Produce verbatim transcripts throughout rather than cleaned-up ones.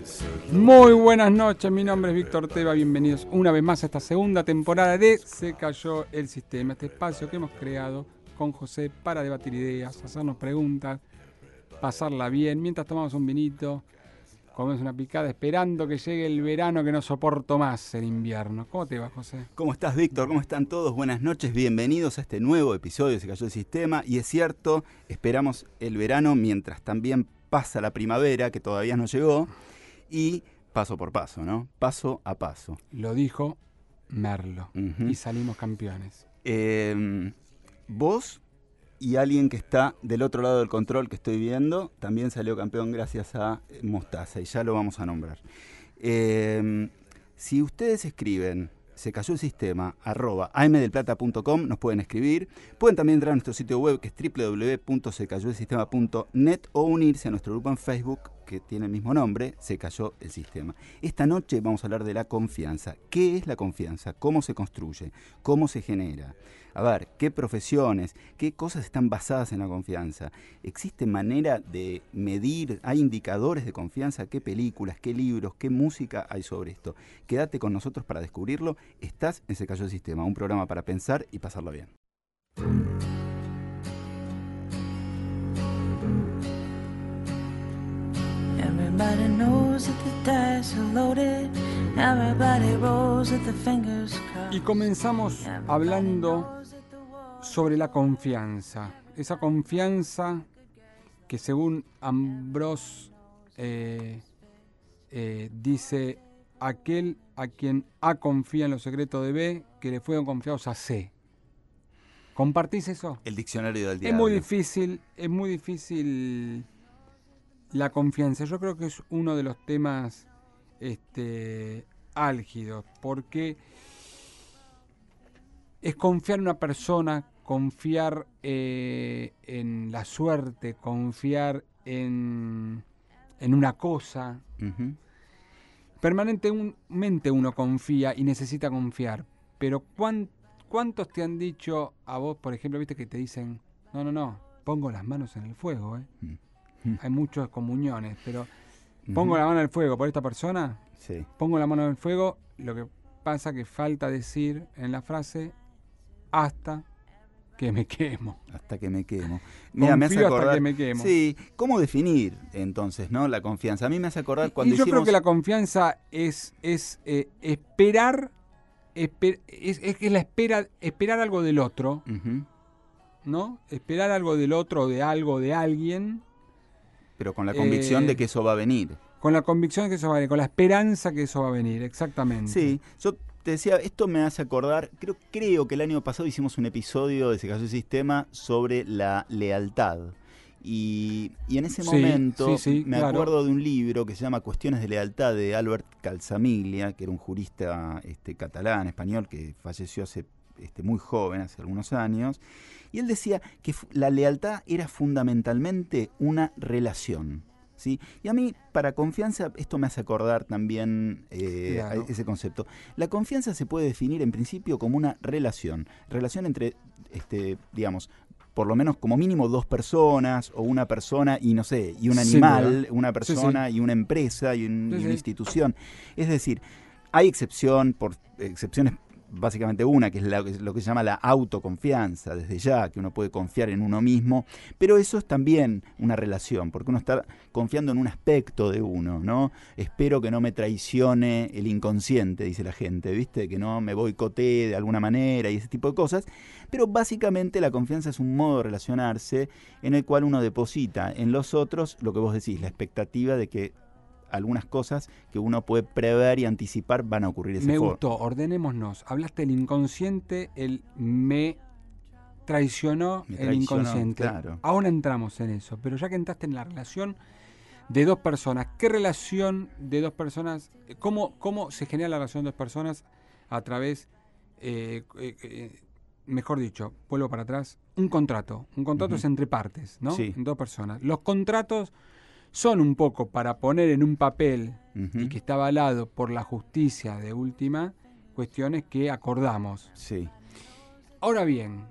Muy buenas noches, mi nombre es Víctor Teva, bienvenidos una vez más a esta segunda temporada de Se Cayó el Sistema, este espacio que hemos creado con José para debatir ideas, hacernos preguntas, pasarla bien, mientras tomamos un vinito, comemos una picada, esperando que llegue el verano que no soporto más el invierno. ¿Cómo te va, José? ¿Cómo estás, Víctor? ¿Cómo están todos? Buenas noches, bienvenidos a este nuevo episodio de Se Cayó el Sistema. Y es cierto, esperamos el verano mientras también pasa la primavera, que todavía no llegó, y paso por paso, ¿no? Paso a paso. Lo dijo Merlo, uh-huh. Y salimos campeones. Eh, vos y alguien que está del otro lado del control que estoy viendo, también salió campeón gracias a Mostaza, y ya lo vamos a nombrar. Eh, si ustedes escriben Se Cayó el Sistema, arroba a m del plata punto com, nos pueden escribir. Pueden también entrar a nuestro sitio web, que es doble u doble u doble u punto se cayó el sistema punto net, o unirse a nuestro grupo en Facebook, que tiene el mismo nombre, Se Cayó el Sistema. Esta noche vamos a hablar de la confianza. ¿Qué es la confianza? ¿Cómo se construye? ¿Cómo se genera? A ver, ¿qué profesiones, qué cosas están basadas en la confianza? ¿Existe manera de medir? ¿Hay indicadores de confianza? ¿Qué películas, qué libros, qué música hay sobre esto? Quédate con nosotros para descubrirlo. Estás en Se Cayó el Sistema, un programa para pensar y pasarlo bien. Everybody knows that the dice are loaded. Everybody rolls with the fingers crossed. Y comenzamos hablando sobre la confianza. Esa confianza que, según Ambrose eh, eh, dice, aquel a quien A confía en los secretos de B, que le fueron confiados a C. ¿Compartís eso? El diccionario del diablo. Es muy difícil, es muy difícil la confianza. Yo creo que es uno de los temas este, álgidos, porque es confiar en una persona, confiar eh, en la suerte, confiar en, en una cosa. Uh-huh. Permanentemente uno confía y necesita confiar, pero ¿cuán, ¿cuántos te han dicho a vos, por ejemplo, viste que te dicen, no, no, no, pongo las manos en el fuego, ¿eh? Uh-huh. Hay muchas comuniones, pero pongo uh-huh. la mano en el fuego por esta persona, sí. Pongo la mano en el fuego, lo que pasa que falta decir en la frase, hasta que me quemo. Hasta que me quemo. Mira, me hace acordar, hasta que me quemo. Sí, ¿cómo definir entonces, no, la confianza? A mí me hace acordar cuando y yo hicimos... creo que la confianza es, es eh, esperar, esper, es, es, es la espera, esperar algo del otro, uh-huh. ¿no? Esperar algo del otro, de algo, de alguien. Pero con la convicción eh, de que eso va a venir. Con la convicción de que eso va a venir, con la esperanza que eso va a venir, exactamente. Sí, yo te decía, esto me hace acordar, creo, creo que el año pasado hicimos un episodio de Se Cayó el Sistema sobre la lealtad. Y, y en ese sí, momento sí, sí, me claro. acuerdo de un libro que se llama Cuestiones de Lealtad, de Albert Calzamiglia, que era un jurista este, catalán, español, que falleció hace este, muy joven, hace algunos años. Y él decía que la lealtad era fundamentalmente una relación, ¿sí? Y a mí, para confianza, esto me hace acordar también eh, claro. ese concepto. La confianza se puede definir en principio como una relación. Relación entre, este, digamos, por lo menos como mínimo dos personas, o una persona y no sé, y un animal, sí, una persona sí, sí. y una empresa y, un, sí, y una sí. institución. Es decir, hay excepción, por excepciones básicamente una, que es la, lo que se llama la autoconfianza, desde ya, que uno puede confiar en uno mismo, pero eso es también una relación, porque uno está confiando en un aspecto de uno, ¿no? Espero que no me traicione el inconsciente, dice la gente, ¿viste? Que no me boicotee de alguna manera y ese tipo de cosas, pero básicamente la confianza es un modo de relacionarse en el cual uno deposita en los otros lo que vos decís, la expectativa de que algunas cosas que uno puede prever y anticipar van a ocurrir de esa Me forma. gustó, ordenémonos. Hablaste del inconsciente, el me traicionó, me el traicionó, inconsciente. Claro. Ahora entramos en eso, pero ya que entraste en la relación de dos personas, ¿qué relación de dos personas, cómo, cómo se genera la relación de dos personas a través, eh, eh, eh, mejor dicho, vuelvo para atrás, un contrato? Un contrato uh-huh. es entre partes, ¿no? Sí. Dos personas. Los contratos son un poco para poner en un papel uh-huh. y que está avalado por la justicia de última, cuestiones que acordamos. Sí. Ahora bien,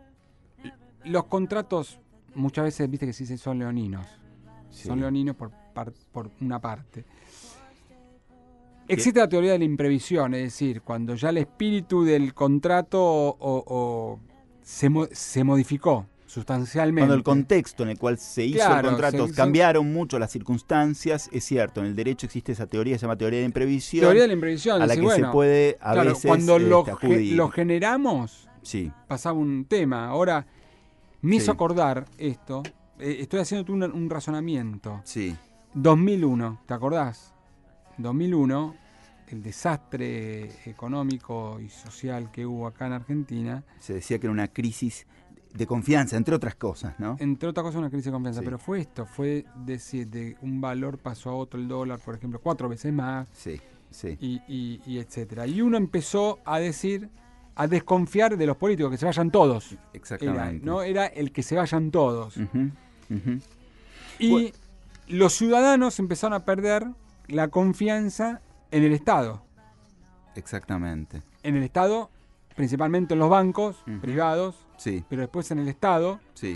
los contratos muchas veces, viste que sí son leoninos. Sí. Son leoninos por, par- por una parte. Existe la teoría de la imprevisión, es decir, cuando ya el espíritu del contrato o, o- o se, mo- se modificó sustancialmente. Cuando el contexto en el cual se hizo Claro, el contrato se- se- cambiaron mucho las circunstancias, es cierto, en el derecho existe esa teoría, se llama teoría de imprevisión, Teoría de la imprevisión, a la decir, que bueno, se puede a claro, veces cuando lo, este, ge- acudir. lo generamos, Sí, pasaba un tema. Ahora, me hizo Sí. acordar esto, eh, estoy haciendo un, un razonamiento. sí, dos mil uno, ¿te acordás? dos mil uno, el desastre económico y social que hubo acá en Argentina, se decía que era una crisis de confianza, entre otras cosas, ¿no? entre otras cosas una crisis de confianza, Sí. pero fue esto, fue decir, de un valor pasó a otro, el dólar, por ejemplo, cuatro veces más, Sí, sí, y, y, y etcétera. Y uno empezó a decir, a desconfiar de los políticos, que se vayan todos. Era, exactamente. ¿no? Era el que se vayan todos. Ujú, ujú. Y Bueno. los ciudadanos empezaron a perder la confianza en el Estado. Exactamente, En el Estado, principalmente en los bancos Ujú. privados, sí, pero después en el Estado. sí.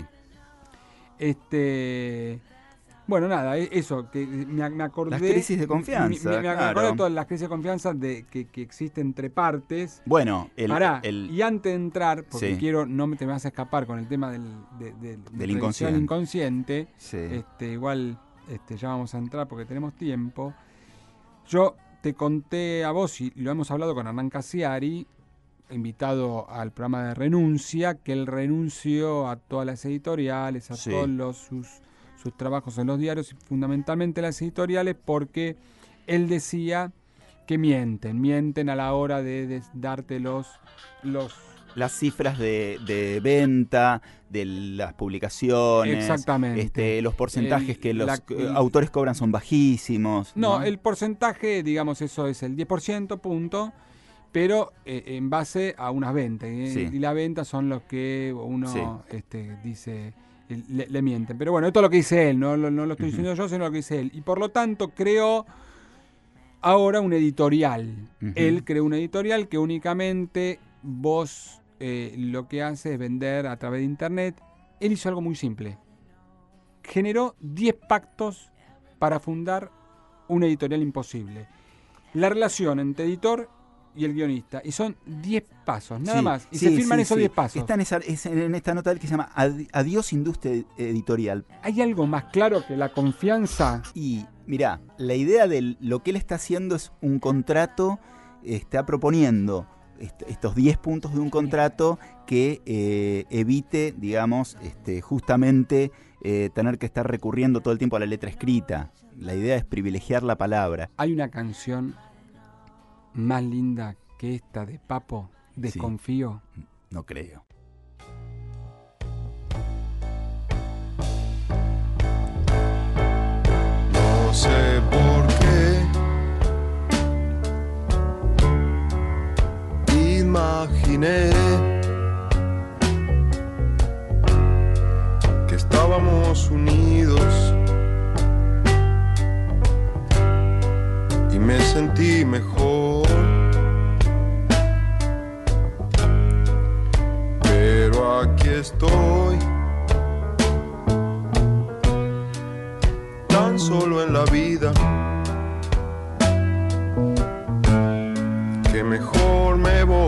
Este, bueno, nada, e- eso, que me, me acordé. Las crisis de confianza, Me, me- me acordé claro. de todas las crisis de confianza de, que, que existen entre partes. Bueno, el, Pará, el- y antes de entrar, porque Sí. quiero, no me te me vas a escapar con el tema del, de, de- de predicción inconsciente. inconsciente, sí, este, igual este, ya vamos a entrar porque tenemos tiempo. Yo te conté a vos, y lo hemos hablado con Hernán Casiari, invitado al programa de Renuncia, que él renunció a todas las editoriales, a Sí. todos los, sus, sus trabajos en los diarios, y fundamentalmente las editoriales, porque él decía que mienten, mienten a la hora de, de darte los, los las cifras de, de venta de las publicaciones, Exactamente. este, los porcentajes El- que los la- eh, el- autores cobran son bajísimos. No, No, el porcentaje, digamos, eso es el diez por ciento, punto, pero eh, en base a unas ventas. ¿eh? Sí. Y las ventas son los que uno Sí. este, dice, le, le mienten. Pero bueno, esto es lo que dice él, no, lo- no lo estoy Ujú. diciendo yo, sino lo que dice él. Y por lo tanto, creó ahora un editorial. Ujú. Él creó un editorial que únicamente vos eh, lo que hace es vender a través de internet. Él hizo algo muy simple. Generó diez pactos para fundar un editorial imposible. La relación entre editor y el guionista. Y son diez pasos, nada Sí, más. Y sí, se firman sí, esos sí. diez pasos. Está en, esa- es en esta nota que se llama Ad- Adiós Industria Editorial. ¿Hay algo más claro que la confianza? Y mirá, la idea de lo que él está haciendo es un contrato, está proponiendo est- estos diez puntos de un contrato que eh, evite, digamos, este, justamente eh, tener que estar recurriendo todo el tiempo a la letra escrita. La idea es privilegiar la palabra. Hay una canción más linda que esta de Papo, Desconfío. No creo. No sé por qué imaginé que estábamos unidos y me sentí mejor. Pero aquí estoy, tan solo en la vida, que mejor me voy.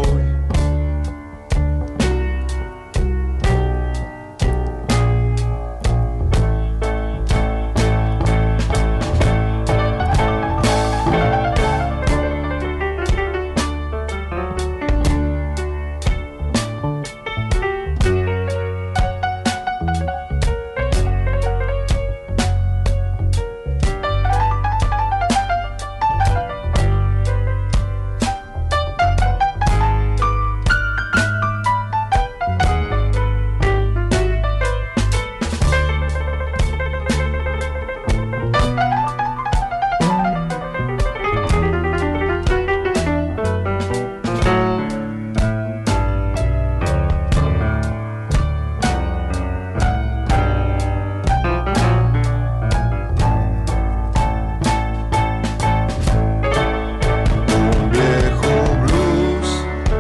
Un viejo blues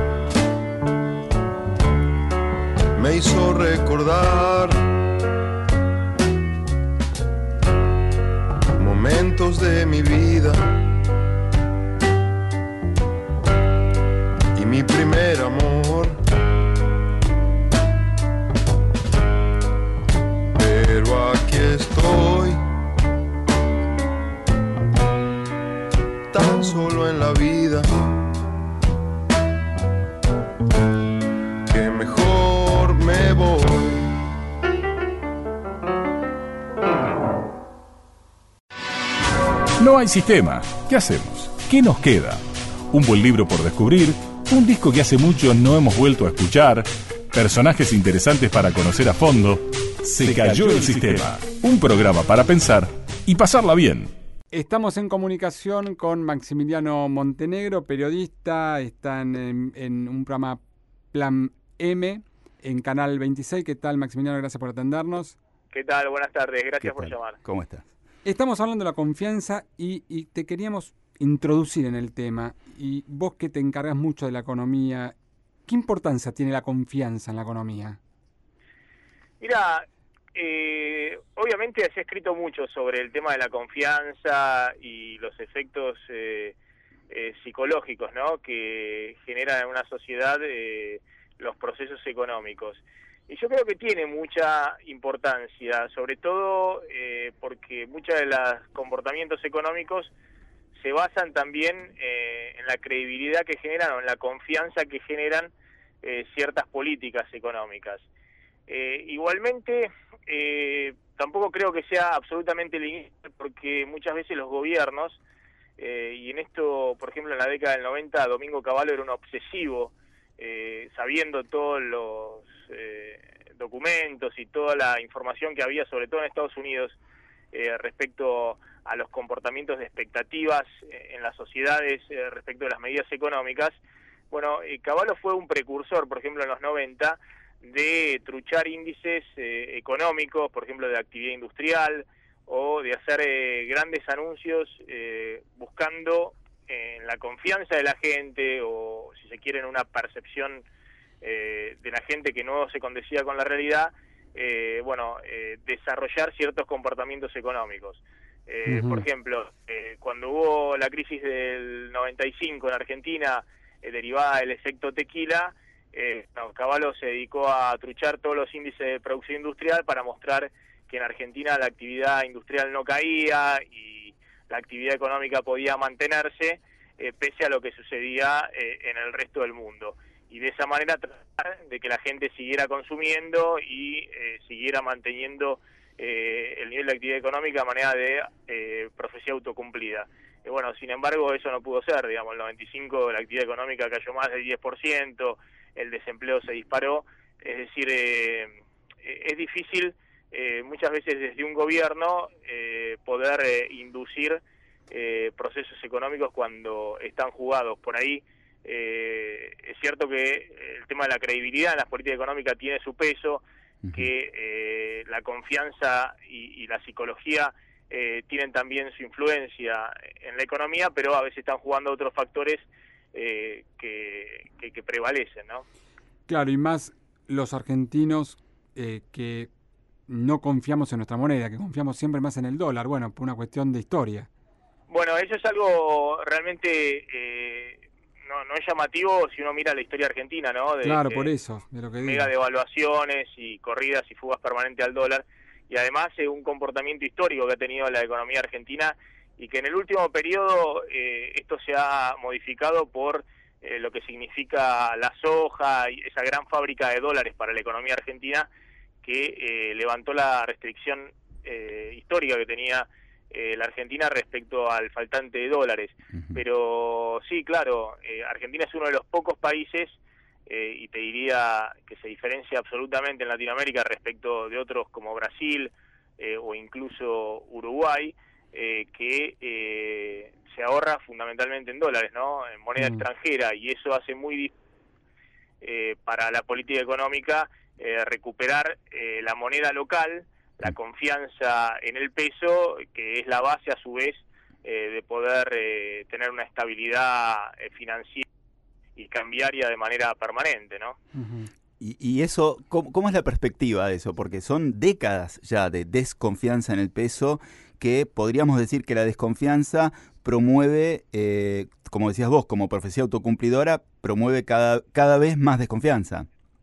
me hizo recordar momentos No hay sistema. ¿Qué hacemos? ¿Qué nos queda? Un buen libro por descubrir, un disco que hace mucho no hemos vuelto a escuchar, personajes interesantes para conocer a fondo. Se cayó el sistema. Un programa para pensar y pasarla bien. Estamos en comunicación con Maximiliano Montenegro, periodista, está en, en un programa Plan M en Canal veintiséis. ¿Qué tal, Maximiliano? Gracias por atendernos. ¿Qué tal? Buenas tardes, gracias por llamar. ¿Cómo estás? Estamos hablando de la confianza y, y te queríamos introducir en el tema. Y vos que te encargas mucho de la economía, ¿qué importancia tiene la confianza en la economía? Mira, eh, obviamente se ha escrito mucho sobre el tema de la confianza y los efectos eh, eh, psicológicos, ¿no?, que generan en una sociedad eh, los procesos económicos. Y yo creo que tiene mucha importancia, sobre todo eh, porque muchos de los comportamientos económicos se basan también eh, en la credibilidad que generan o en la confianza que generan eh, ciertas políticas económicas. Eh, igualmente, eh, tampoco creo que sea absolutamente lineal, porque muchas veces los gobiernos, eh, y en esto, por ejemplo, en la década del noventa, Domingo Cavallo era un obsesivo, eh, sabiendo todos los eh, documentos y toda la información que había, sobre todo en Estados Unidos, eh, respecto a los comportamientos de expectativas eh, en las sociedades eh, respecto de las medidas económicas. Bueno, eh, Cavallo fue un precursor, por ejemplo, en los noventa, de truchar índices eh, económicos, por ejemplo, de actividad industrial, o de hacer eh, grandes anuncios eh, buscando en eh, la confianza de la gente, o si se quiere en una percepción eh, de la gente que no se condecía con la realidad, eh, bueno, eh, desarrollar ciertos comportamientos económicos. Eh, uh-huh. Por ejemplo, eh, cuando hubo la crisis del noventa y cinco en Argentina, eh, derivada del efecto tequila, Eh, no, Cavallo se dedicó a truchar todos los índices de producción industrial para mostrar que en Argentina la actividad industrial no caía y la actividad económica podía mantenerse eh, pese a lo que sucedía eh, en el resto del mundo. Y de esa manera tratar de que la gente siguiera consumiendo y eh, siguiera manteniendo eh, el nivel de actividad económica de manera de eh, profecía autocumplida. Eh, bueno, sin embargo, eso no pudo ser. Digamos, en el noventa y cinco la actividad económica cayó más del diez por ciento, el desempleo se disparó, es decir, eh, es difícil eh, muchas veces desde un gobierno eh, poder eh, inducir eh, procesos económicos cuando están jugados. Por ahí eh, es cierto que el tema de la credibilidad en las políticas económicas tiene su peso, uh-huh. que eh, la confianza y, y la psicología eh, tienen también su influencia en la economía, pero a veces están jugando otros factores Eh, que, que, que prevalecen, ¿no? Claro, y más los argentinos eh, que no confiamos en nuestra moneda, que confiamos siempre más en el dólar, bueno, por una cuestión de historia. Bueno, eso es algo realmente eh, no, no es llamativo si uno mira la historia argentina, ¿no? De, claro, de, por eso, de lo que digo. Mega devaluaciones y corridas y fugas permanentes al dólar, y además eh, un comportamiento histórico que ha tenido la economía argentina, y que en el último periodo eh, esto se ha modificado por eh, lo que significa la soja y esa gran fábrica de dólares para la economía argentina, que eh, levantó la restricción eh, histórica que tenía eh, la Argentina respecto al faltante de dólares. Uh-huh. Pero sí, claro, eh, Argentina es uno de los pocos países, eh, y te diría que se diferencia absolutamente en Latinoamérica respecto de otros como Brasil eh, o incluso Uruguay, Eh, que eh, se ahorra fundamentalmente en dólares, ¿no?, en moneda mm. extranjera, y eso hace muy difícil eh, para la política económica eh, recuperar eh, la moneda local, la confianza en el peso, que es la base a su vez eh, de poder eh, tener una estabilidad eh, financiera y cambiaria de manera permanente, ¿no? Uh-huh. Y, y eso, ¿cómo, ¿cómo es la perspectiva de eso? Porque son décadas ya de desconfianza en el peso, que podríamos decir que la desconfianza promueve, eh, como decías vos, como profecía autocumplidora, promueve cada, cada vez más desconfianza.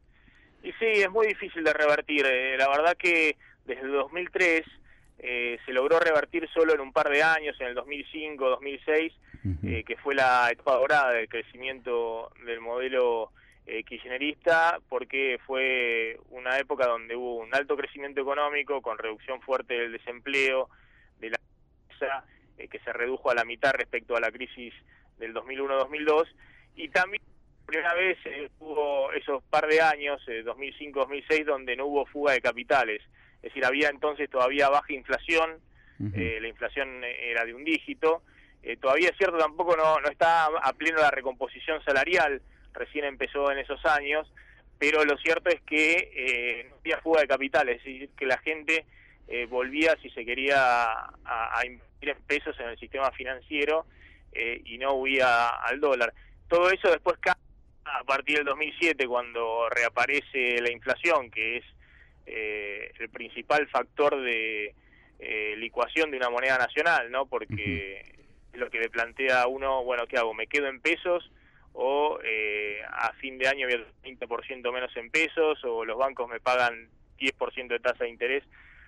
Y sí, es muy difícil de revertir. Eh, la verdad que desde dos mil tres eh, se logró revertir solo en un par de años, en el dos mil cinco, dos mil seis, uh-huh. eh, que fue la etapa dorada del crecimiento del modelo Eh, kirchnerista, porque fue una época donde hubo un alto crecimiento económico con reducción fuerte del desempleo, de la pobreza eh, que se redujo a la mitad respecto a la crisis del dos mil uno dos mil dos, y también primera vez eh, hubo esos par de años, eh, dos mil cinco dos mil seis, donde no hubo fuga de capitales. Es decir, había entonces todavía baja inflación, uh-huh. eh, la inflación era de un dígito. Eh, todavía es cierto, tampoco no, no está a pleno la recomposición salarial, recién empezó en esos años, pero lo cierto es que eh, no había fuga de capitales, es decir, que la gente eh, volvía, si se quería, a, a invertir en pesos en el sistema financiero eh, y no huía al dólar. Todo eso después cambia a partir del dos mil siete, cuando reaparece la inflación, que es eh, el principal factor de eh, licuación de una moneda nacional, ¿no? Porque uh-huh. es lo que le plantea a uno, bueno, ¿qué hago? ¿Me quedo en pesos? O eh, a fin de año voy a veinte por ciento menos en pesos, o los bancos me pagan diez por ciento de tasa de interés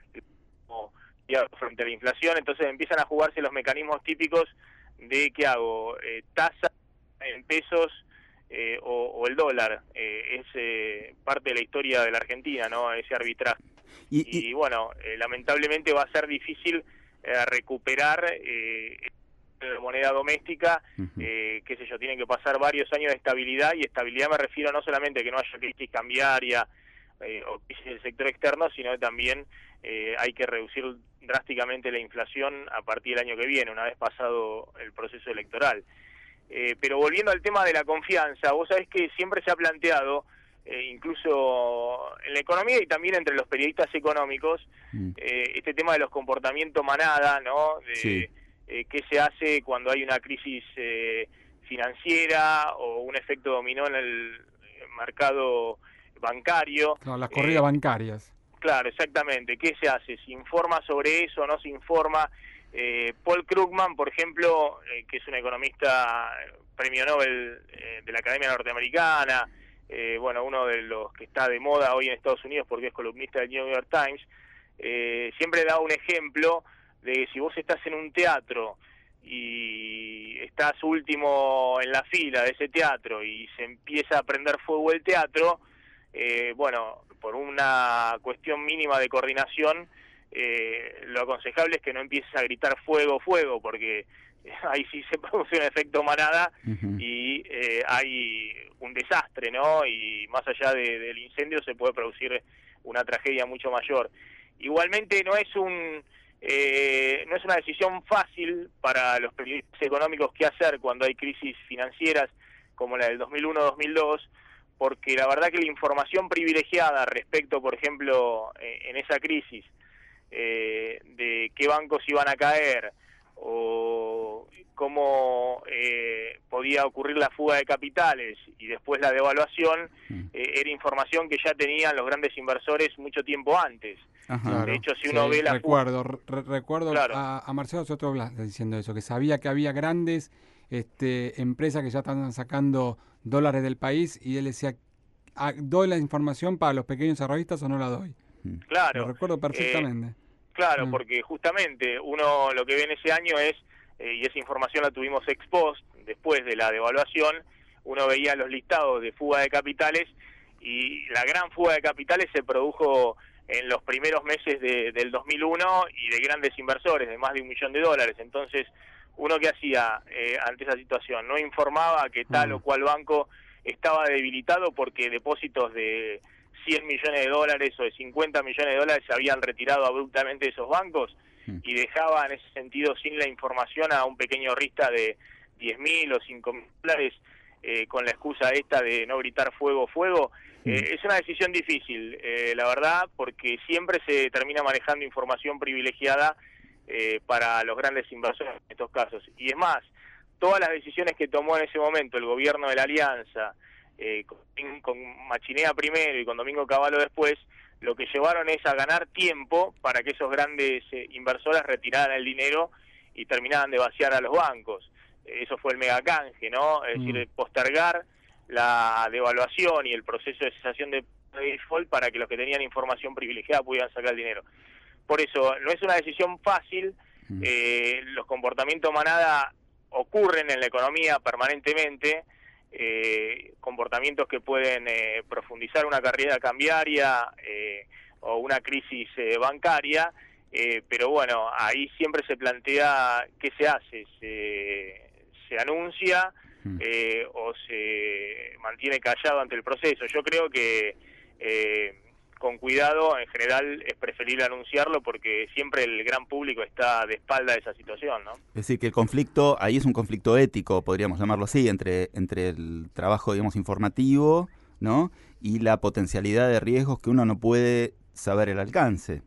o frente a la inflación. Entonces empiezan a jugarse los mecanismos típicos de ¿qué hago? Eh, tasa en pesos eh, o, o el dólar. Eh, es eh, parte de la historia de la Argentina, ¿no? Ese arbitraje. Y, y, y bueno, eh, lamentablemente va a ser difícil eh, recuperar eh, la moneda doméstica, uh-huh. eh, qué sé yo, tienen que pasar varios años de estabilidad, y estabilidad me refiero no solamente a que no haya crisis cambiaria eh, o crisis del sector externo, sino que también eh, hay que reducir drásticamente la inflación a partir del año que viene, una vez pasado el proceso electoral. Eh, pero volviendo al tema de la confianza, vos sabés que siempre se ha planteado, eh, incluso en la economía y también entre los periodistas económicos, mm. eh, este tema de los comportamientos manada, ¿no? De, sí. eh, qué se hace cuando hay una crisis eh, financiera o un efecto dominó en el mercado bancario. Claro, las corridas eh, bancarias. Claro, exactamente. ¿Qué se hace? ¿Se informa sobre eso? ¿No se informa? Eh, Paul Krugman, por ejemplo, eh, que es un economista premio Nobel eh, de la Academia Norteamericana, eh, bueno, uno de los que está de moda hoy en Estados Unidos porque es columnista del New York Times, eh, siempre da un ejemplo de si vos estás en un teatro y estás último en la fila de ese teatro y se empieza a prender fuego el teatro, eh, bueno, por una cuestión mínima de coordinación, Eh, lo aconsejable es que no empieces a gritar fuego, fuego, porque ahí sí se produce un efecto manada uh-huh. y eh, hay un desastre, ¿no? Y más allá de, del incendio se puede producir una tragedia mucho mayor. Igualmente no es un eh, no es una decisión fácil para los periodistas económicos qué hacer cuando hay crisis financieras como la del dos mil uno dos mil dos, porque la verdad que la información privilegiada respecto, por ejemplo, eh, en esa crisis, Eh, de qué bancos iban a caer o cómo eh, podía ocurrir la fuga de capitales y después la devaluación, eh, era información que ya tenían los grandes inversores mucho tiempo antes. Ajá, de hecho, si sí, uno ve la recuerdo, re recuerdo claro. a, a Marcelo Soto Blas diciendo eso, que sabía que había grandes este, empresas que ya estaban sacando dólares del país y él decía, ¿doy la información para los pequeños desarrollistas o no la doy? Claro. Lo recuerdo perfectamente. Eh, claro, mm. porque justamente uno lo que ve en ese año es, eh, y esa información la tuvimos ex post, después de la devaluación, uno veía los listados de fuga de capitales y la gran fuga de capitales se produjo en los primeros meses de, del dos mil uno y de grandes inversores, de más de un millón de dólares. Entonces, uno que hacía eh, ante esa situación, no informaba que tal mm. o cual banco estaba debilitado porque depósitos de cien millones de dólares o de cincuenta millones de dólares se habían retirado abruptamente de esos bancos mm. y dejaba en ese sentido sin la información a un pequeño rista de diez mil o cinco mil dólares eh, con la excusa esta de no gritar fuego, fuego. Mm. Eh, es una decisión difícil, eh, la verdad, porque siempre se termina manejando información privilegiada eh, para los grandes inversores en estos casos. Y es más, todas las decisiones que tomó en ese momento el gobierno de la Alianza, Eh, con, con Machinea primero y con Domingo Cavallo después, lo que llevaron es a ganar tiempo para que esos grandes eh, inversores retiraran el dinero y terminaran de vaciar a los bancos. Eh, eso fue el megacanje, ¿no? Es mm. decir, postergar la devaluación y el proceso de cesación de default para que los que tenían información privilegiada pudieran sacar el dinero. Por eso, no es una decisión fácil, mm. eh, los comportamientos manada ocurren en la economía permanentemente, Eh, comportamientos que pueden eh, profundizar una carrera cambiaria eh, o una crisis eh, bancaria, eh, pero bueno, ahí siempre se plantea qué se hace, se, se anuncia eh, o se mantiene callado ante el proceso. Yo creo que eh, con cuidado, en general, es preferible anunciarlo porque siempre el gran público está de espalda de esa situación, ¿no? Es decir, que el conflicto, ahí es un conflicto ético, podríamos llamarlo así, entre, entre el trabajo, digamos, informativo, ¿no? Y la potencialidad de riesgos que uno no puede saber el alcance.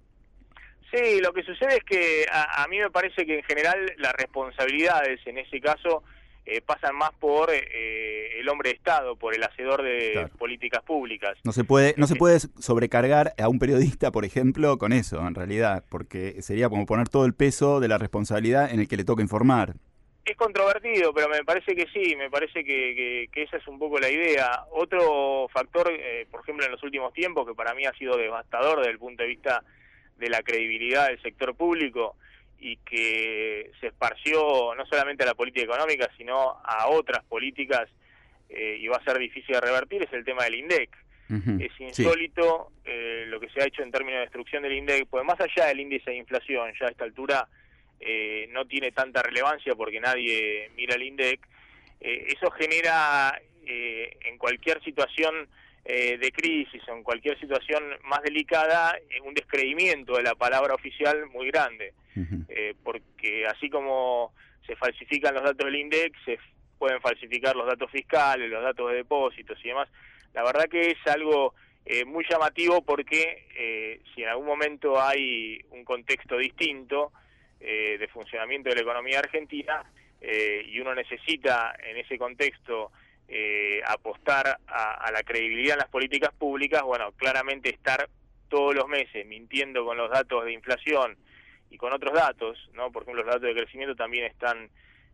Sí, lo que sucede es que a, a mí me parece que en general las responsabilidades en ese caso eh, pasan más por eh, el hombre de Estado, por el hacedor de Claro. políticas públicas. No se puede, no se puede sobrecargar a un periodista, por ejemplo, con eso, en realidad, porque sería como poner todo el peso de la responsabilidad en el que le toca informar. Es controvertido, pero me parece que sí, me parece que, que, que esa es un poco la idea. Otro factor, eh, por ejemplo, en los últimos tiempos, que para mí ha sido devastador desde el punto de vista de la credibilidad del sector público y que se esparció no solamente a la política económica, sino a otras políticas, eh, y va a ser difícil de revertir, es el tema del INDEC. Uh-huh. Es Sí. insólito eh, lo que se ha hecho en términos de destrucción del INDEC, porque más allá del índice de inflación, ya a esta altura eh, no tiene tanta relevancia porque nadie mira el INDEC, eh, eso genera eh, en cualquier situación eh, de crisis o en cualquier situación más delicada eh, un descreimiento de la palabra oficial muy grande, Uh-huh. eh, porque así como se falsifican los datos del INDEC, se f- pueden falsificar los datos fiscales, los datos de depósitos y demás. La verdad que es algo eh, muy llamativo porque eh, si en algún momento hay un contexto distinto eh, de funcionamiento de la economía argentina eh, y uno necesita en ese contexto eh, apostar a, a la credibilidad en las políticas públicas, bueno, claramente estar todos los meses mintiendo con los datos de inflación y con otros datos, ¿no? Por ejemplo, los datos de crecimiento también están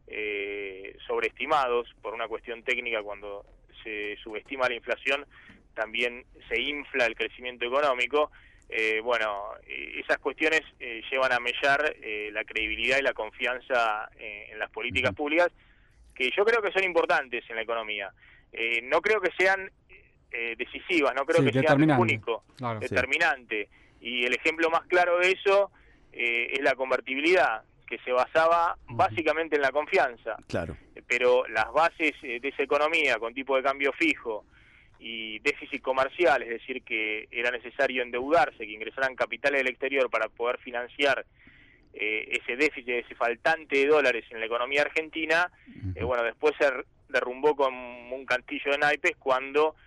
eh, sobreestimados por una cuestión técnica. Cuando se subestima la inflación también se infla el crecimiento económico. Eh, bueno, eh, esas cuestiones eh, llevan a mellar eh, la credibilidad y la confianza eh, en las políticas públicas, que yo creo que son importantes en la economía. Eh, no creo que sean eh, decisivas, no creo Sí, que sean determinante. único, Claro. Sí. determinante. Y el ejemplo más claro de eso eh, es la convertibilidad, que se basaba básicamente en la confianza. Claro. Pero las bases eh, de esa economía con tipo de cambio fijo y déficit comercial, es decir, que era necesario endeudarse, que ingresaran capitales del exterior para poder financiar eh, ese déficit, ese faltante de dólares en la economía argentina, eh, bueno, después se derrumbó con un cantillo de naipes cuando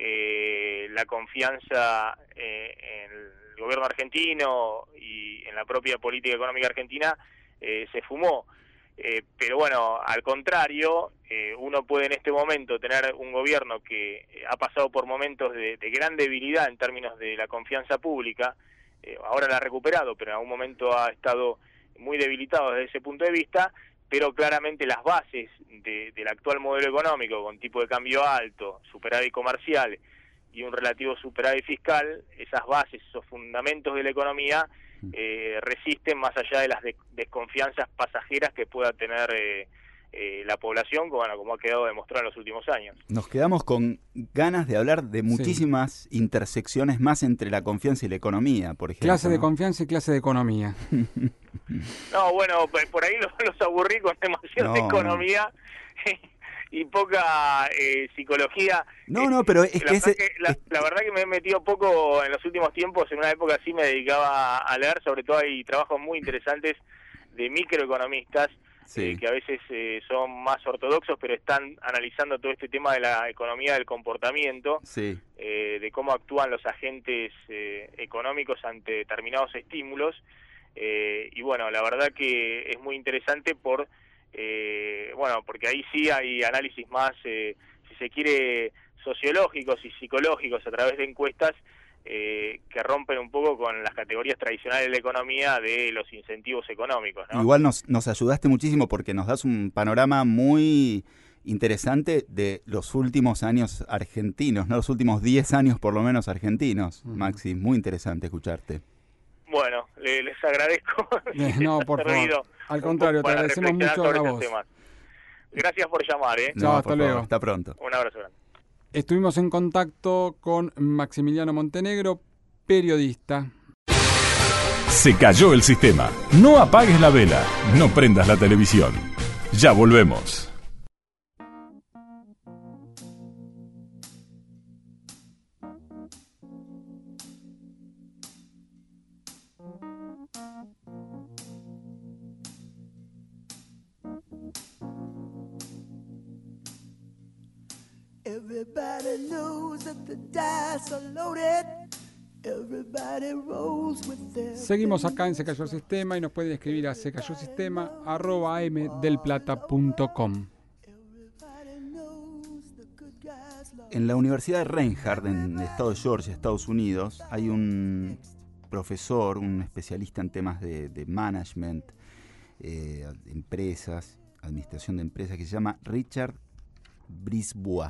eh, la confianza eh, en el gobierno argentino y en la propia política económica argentina eh, se fumó. Eh, pero bueno, al contrario, eh, uno puede en este momento tener un gobierno que ha pasado por momentos de, de gran debilidad en términos de la confianza pública, eh, ahora la ha recuperado, pero en algún momento ha estado muy debilitado desde ese punto de vista, pero claramente las bases de, del actual modelo económico, con tipo de cambio alto, superávit comercial y un relativo superávit fiscal, esas bases, esos fundamentos de la economía, Eh, resisten más allá de las de, desconfianzas pasajeras que pueda tener eh, eh, la población, como, bueno, como ha quedado demostrado en los últimos años. Nos quedamos con ganas de hablar de muchísimas sí. intersecciones más entre la confianza y la economía, por ejemplo. Clase de ¿no? confianza y clase de economía. No, bueno, por ahí los, los aburrí con demasiada No, economía no. y poca eh, psicología. No, no, pero es la que, ese, que la, es... la verdad que me he metido poco en los últimos tiempos. En una época sí me dedicaba a leer, sobre todo hay trabajos muy interesantes de microeconomistas, sí. eh, que a veces eh, son más ortodoxos, pero están analizando todo este tema de la economía del comportamiento, sí. eh, de cómo actúan los agentes eh, económicos ante determinados estímulos. Eh, y bueno, la verdad que es muy interesante por... Eh, bueno, porque ahí sí hay análisis más, eh, si se quiere, sociológicos y psicológicos a través de encuestas eh, que rompen un poco con las categorías tradicionales de la economía de los incentivos económicos, ¿no? Igual nos, nos ayudaste muchísimo porque nos das un panorama muy interesante de los últimos años argentinos, ¿no? Los últimos diez años por lo menos argentinos, uh-huh. Maxi, muy interesante escucharte. Bueno, le, les agradezco. Eh, no, por favor. Al contrario, te agradecemos mucho a vos. Temas. Gracias por llamar, ¿eh? No, Chao, hasta luego. Favor, hasta pronto. Un abrazo grande. Estuvimos en contacto con Maximiliano Montenegro, periodista. Se cayó el sistema. No apagues la vela, no prendas la televisión. Ya volvemos. Everybody knows that the dice are loaded. Everybody rolls with their... Seguimos acá en Se Cayó el Sistema y nos pueden escribir a secayosistema arroba amdelplata punto com. En la Universidad de Reinhardt, en el estado de Georgia, Estados Unidos, hay un profesor, un especialista en temas de, de management, eh, de empresas, administración de empresas, que se llama Richard Brisbois.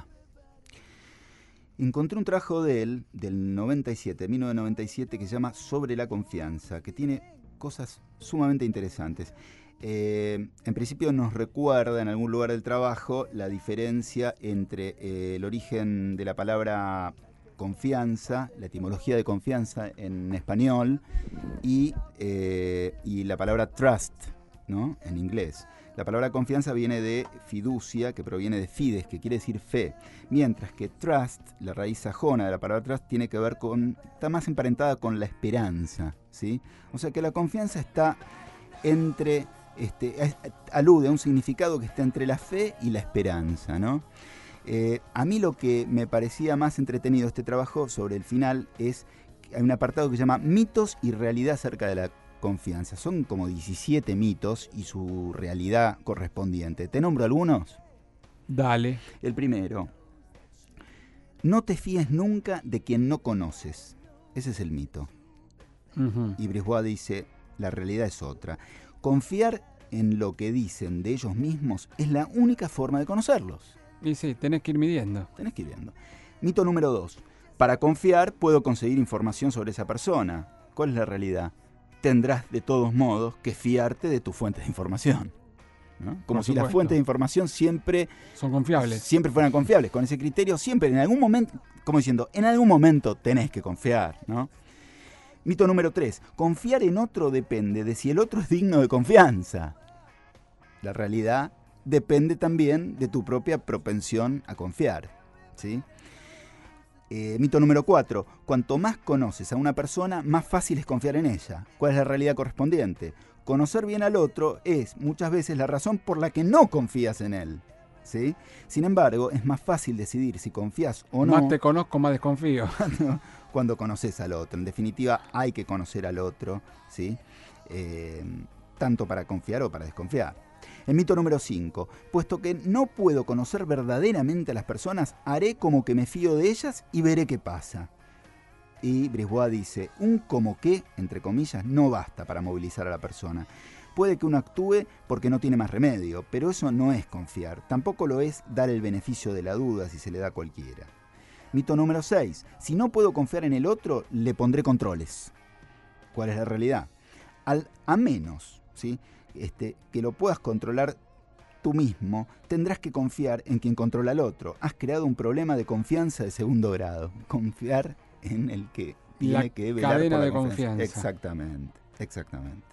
Encontré un trabajo de él, del noventa y siete, mil novecientos noventa y siete, que se llama Sobre la confianza, que tiene cosas sumamente interesantes. Eh, en principio nos recuerda en algún lugar del trabajo la diferencia entre eh, el origen de la palabra confianza, la etimología de confianza en español, y, eh, y la palabra trust, ¿no?, en inglés. La palabra confianza viene de fiducia, que proviene de fides, que quiere decir fe, mientras que trust, la raíz sajona de la palabra trust, tiene que ver con, está más emparentada con la esperanza, ¿sí? O sea que la confianza está entre, este, alude a un significado que está entre la fe y la esperanza, ¿no? Eh, a mí lo que me parecía más entretenido de este trabajo sobre el final es, hay un apartado que se llama mitos y realidad acerca de la confianza. Son como diecisiete mitos y su realidad correspondiente. ¿Te nombro algunos? Dale. El primero: no te fíes nunca de quien no conoces. Ese es el mito. Uh-huh. Y Brisbois dice, la realidad es otra. Confiar en lo que dicen de ellos mismos es la única forma de conocerlos. Y sí, tenés que ir midiendo. Tenés que ir viendo. Mito número dos: para confiar puedo conseguir información sobre esa persona. ¿Cuál es la realidad? Tendrás de todos modos que fiarte de tu fuente de información, ¿no? Como Por si supuesto. las fuentes de información siempre son confiables. Siempre fueran confiables. Con ese criterio siempre, en algún momento, como diciendo, en algún momento tenés que confiar, ¿no? Mito número tres: confiar en otro depende de si el otro es digno de confianza. La realidad depende también de tu propia propensión a confiar, ¿sí? Eh, mito número cuatro: cuanto más conoces a una persona, más fácil es confiar en ella. ¿Cuál es la realidad correspondiente? Conocer bien al otro es muchas veces la razón por la que no confías en él, ¿sí? Sin embargo, es más fácil decidir si confías o no. Más te conozco, más desconfío. Cuando, cuando conoces al otro. En definitiva, hay que conocer al otro, ¿sí? Eh, tanto para confiar o para desconfiar. El mito número cinco: puesto que no puedo conocer verdaderamente a las personas, haré como que me fío de ellas y veré qué pasa. Y Brisbois dice, un como que, entre comillas, no basta para movilizar a la persona. Puede que uno actúe porque no tiene más remedio, pero eso no es confiar. Tampoco lo es dar el beneficio de la duda si se le da a cualquiera. Mito número seis: si no puedo confiar en el otro, le pondré controles. ¿Cuál es la realidad? Al, a menos, ¿sí?, Este, que lo puedas controlar tú mismo, tendrás que confiar en quien controla al otro. Has creado un problema de confianza de segundo grado. Confiar en el que tiene la que velar cadena por la de confianza. confianza. Exactamente, exactamente.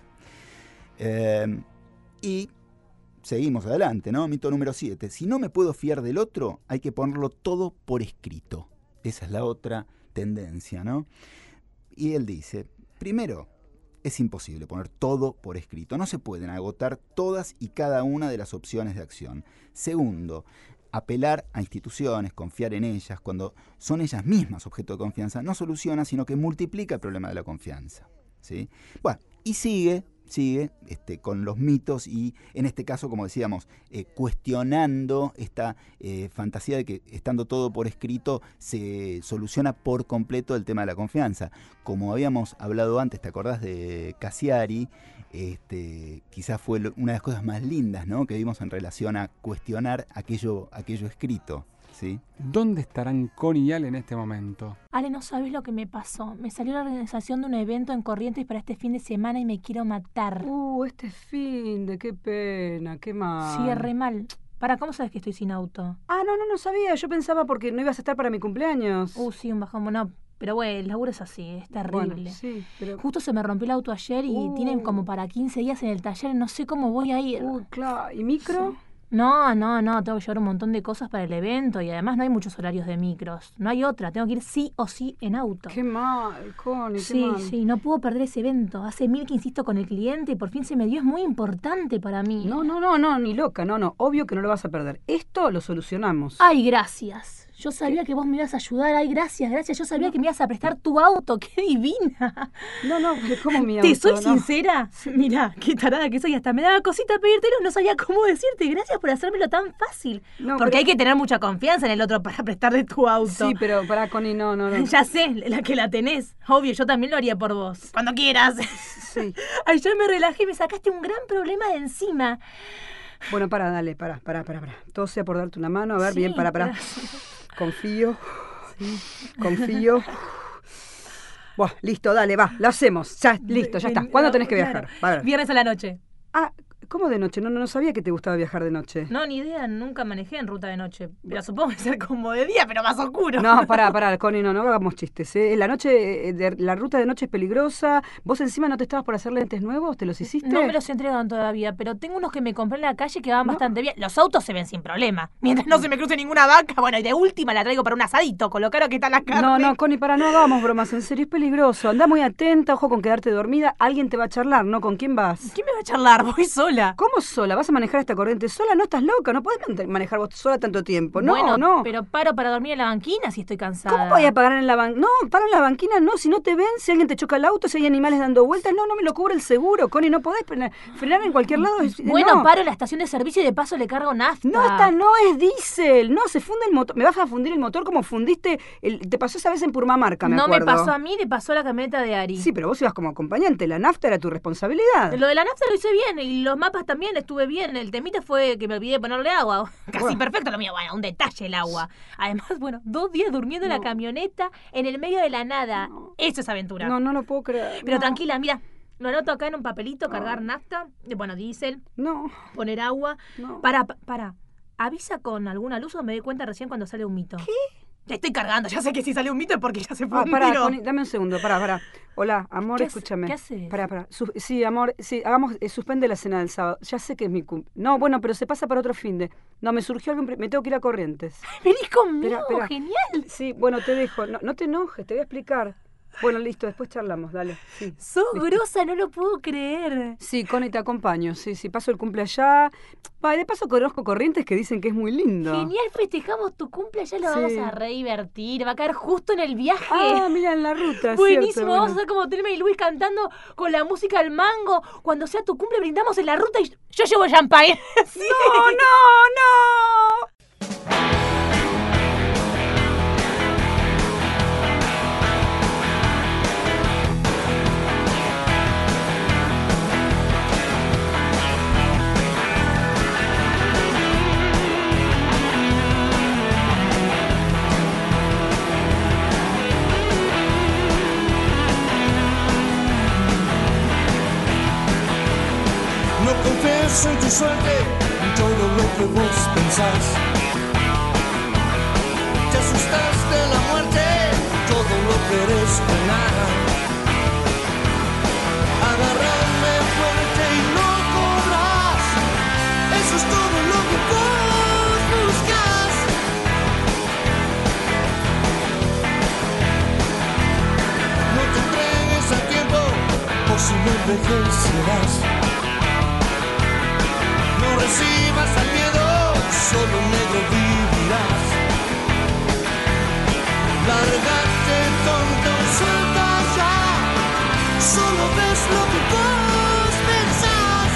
Eh, y seguimos adelante, ¿no? Mito número siete: si no me puedo fiar del otro, hay que ponerlo todo por escrito. Esa es la otra tendencia, ¿no? Y él dice, primero, es imposible poner todo por escrito. No se pueden agotar todas y cada una de las opciones de acción. Segundo, apelar a instituciones, confiar en ellas, cuando son ellas mismas objeto de confianza, no soluciona, sino que multiplica el problema de la confianza, ¿sí? Bueno, y sigue, sigue este, con los mitos y, en este caso, como decíamos, eh, cuestionando esta eh, fantasía de que, estando todo por escrito, se soluciona por completo el tema de la confianza. Como habíamos hablado antes, ¿te acordás de Cassiari? Este, quizás fue lo, una de las cosas más lindas, ¿no?, que vimos en relación a cuestionar aquello, aquello escrito, ¿sí? ¿Dónde estarán Connie y Ale en este momento? Ale, no sabes lo que me pasó. Me salió la organización de un evento en Corrientes para este fin de semana y me quiero matar. Uh, este fin de qué pena, qué mal. Sí, re mal. ¿Para cómo sabes que estoy sin auto? Ah, no, no, no sabía. Yo pensaba porque no ibas a estar para mi cumpleaños. Uh, sí, un bajón. No, Pero bueno, el laburo es así, es terrible. Bueno, sí, pero... Justo se me rompió el auto ayer y Uh. tienen como para quince días en el taller, no sé cómo voy a ir. Uy, claro. ¿Y micro? Sí. No, no, no, tengo que llevar un montón de cosas para el evento y además no hay muchos horarios de micros. No hay otra, tengo que ir sí o sí en auto. Qué mal, Connie, qué Sí, mal. sí, no puedo perder ese evento. Hace mil que insisto con el cliente y por fin se me dio, es muy importante para mí. No, no, no, no, ni loca, no, no, obvio que no lo vas a perder. Esto lo solucionamos. Ay, gracias. Yo sabía que vos me ibas a ayudar. Ay, gracias, gracias. Yo sabía que me ibas a prestar tu auto. ¡Qué divina! No, no, ¿cómo mi auto? ¿Te soy no? sincera? Mirá, qué tarada que soy. Hasta me daba cosita pedírtelo. No sabía cómo decirte. Gracias por hacérmelo tan fácil. No, Porque pero- hay que tener mucha confianza en el otro para prestarle tu auto. Sí, pero pará, Connie, no, no, no. Ya sé, la que la tenés. Obvio, yo también lo haría por vos. Cuando quieras. Sí. Ayer me relajé y me sacaste un gran problema de encima. Bueno, pará, dale, pará, pará, pará, pará. Todo sea por darte una mano. A ver, Sí, bien, pará, pará. gracias. Confío. Confío. Buah, listo, dale, va, lo hacemos. Ya, listo, ya está. ¿Cuándo tenés que viajar? Claro. Va, a ver. Viernes a la noche. Ah, ¿cómo de noche? No, no, no sabía que te gustaba viajar de noche. No, ni idea, nunca manejé en ruta de noche. Pero supongo que ser como de día, pero más oscuro. No, pará, pará, Connie, no, no hagamos chistes. ¿eh? La noche, eh, de- la ruta de noche es peligrosa. ¿Vos encima no te estabas por hacer lentes nuevos? ¿Te los hiciste? No me los entregan todavía, pero tengo unos que me compré en la calle que van No. bastante bien. Los autos se ven sin problema. Mientras no se me cruce ninguna vaca, bueno, y de última la traigo para un asadito, con lo caro que está la carne. No, no, Connie, para, no hagamos bromas, en serio, es peligroso. Andá muy atenta, ojo con quedarte dormida. Alguien te va a charlar, ¿no? ¿Con quién vas? ¿Quién me va a charlar? Voy sola. ¿Cómo sola? ¿Vas a manejar esta corriente sola? No estás loca, no podés mante- manejar vos sola tanto tiempo. No, bueno, no. pero paro para dormir en la banquina si estoy cansada. ¿Cómo voy a pagar en la banquina? No, paro en la banquina, no. Si no te ven, si alguien te choca el auto, si hay animales dando vueltas, no, no me lo cubre el seguro, Connie. No podés frenar, frenar en cualquier lado. es- Bueno, no. paro en la estación de servicio y de paso le cargo nafta. No, esta no es diésel. No, se funde el motor. ¿Me vas a fundir el motor como fundiste? El... Te pasó esa vez en Purmamarca, me No me acuerdo. pasó a mí, le pasó a la camioneta de Ari. Sí, pero vos ibas como acompañante. La nafta era tu responsabilidad. Lo de la nafta lo hice bien y los mapas también estuve bien. El temita fue que me olvidé de ponerle agua. Casi Bueno. perfecto lo mío. Bueno, un detalle el agua. Además, bueno, dos días durmiendo en la camioneta en el medio de la nada. Eso es aventura. No, no lo puedo creer. Pero no. tranquila, mira. Lo anoto acá en un papelito, cargar nafta, eh, bueno, diésel, No, poner agua. no. Para, pa- para. ¿Avisa con alguna luz o me doy cuenta recién cuando sale un mito? ¿Qué? Ya estoy cargando, ya sé que si sale un mito es porque ya se fue Ah, un pará, tiro. Connie, dame un segundo, pará, pará. Hola, amor, ¿Qué hace- escúchame. qué haces? Pará, pará. Su- sí, amor, sí, hagamos, eh, suspende la cena del sábado. Ya sé que es mi cum... No, bueno, pero se pasa para otro fin de... No, me surgió algo, impre- me tengo que ir a Corrientes. Venís conmigo, Espera, espera. genial. Sí, bueno, te dejo. No, no te enojes, te voy a explicar. Bueno, listo, después charlamos, dale. Sí. Sos grosa, no lo puedo creer. Sí, Connie, te acompaño. Sí, sí, paso el cumple allá. Va, y de paso conozco Corrientes que dicen que es muy lindo. Genial, festejamos tu cumple, ya lo Sí. vamos a re divertir. Va a caer justo en el viaje. Ah, mira, en la ruta. Buenísimo, cierto, vamos a bueno. hacer como Telma y Luis cantando con la música del mango. Cuando sea tu cumple brindamos en la ruta y yo llevo champagne. Sí. ¡No, no, no! No confíes en tu suerte en todo lo que vos pensás. Te asustas de la muerte, todo lo querés frenar. Agarrarme fuerte y no corras, eso es todo lo que vos buscas. No te entregues al tiempo, por si no envejecerás. No recibas al miedo, solo negro vivirás. Lárgate, tonto, suelta ya. Solo ves lo que vos pensás.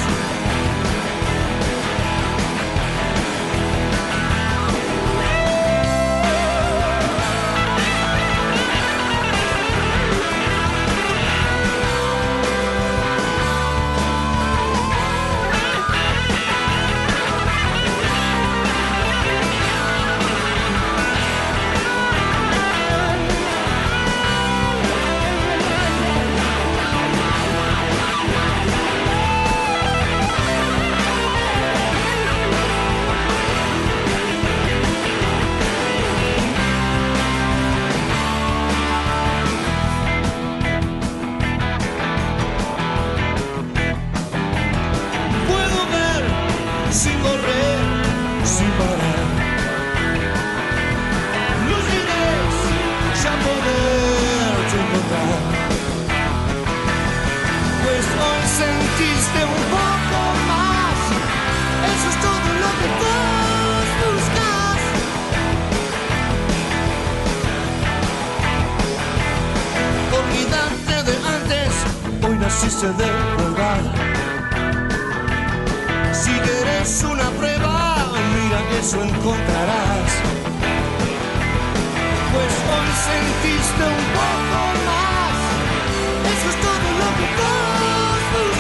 Pues hoy sentiste un poco más, eso es todo lo que vos buscas. Olvídate de antes, hoy naciste de verdad. Si quieres una prueba, mira, eso encontrarás. Pues hoy sentiste un poco más, eso es todo lo que vos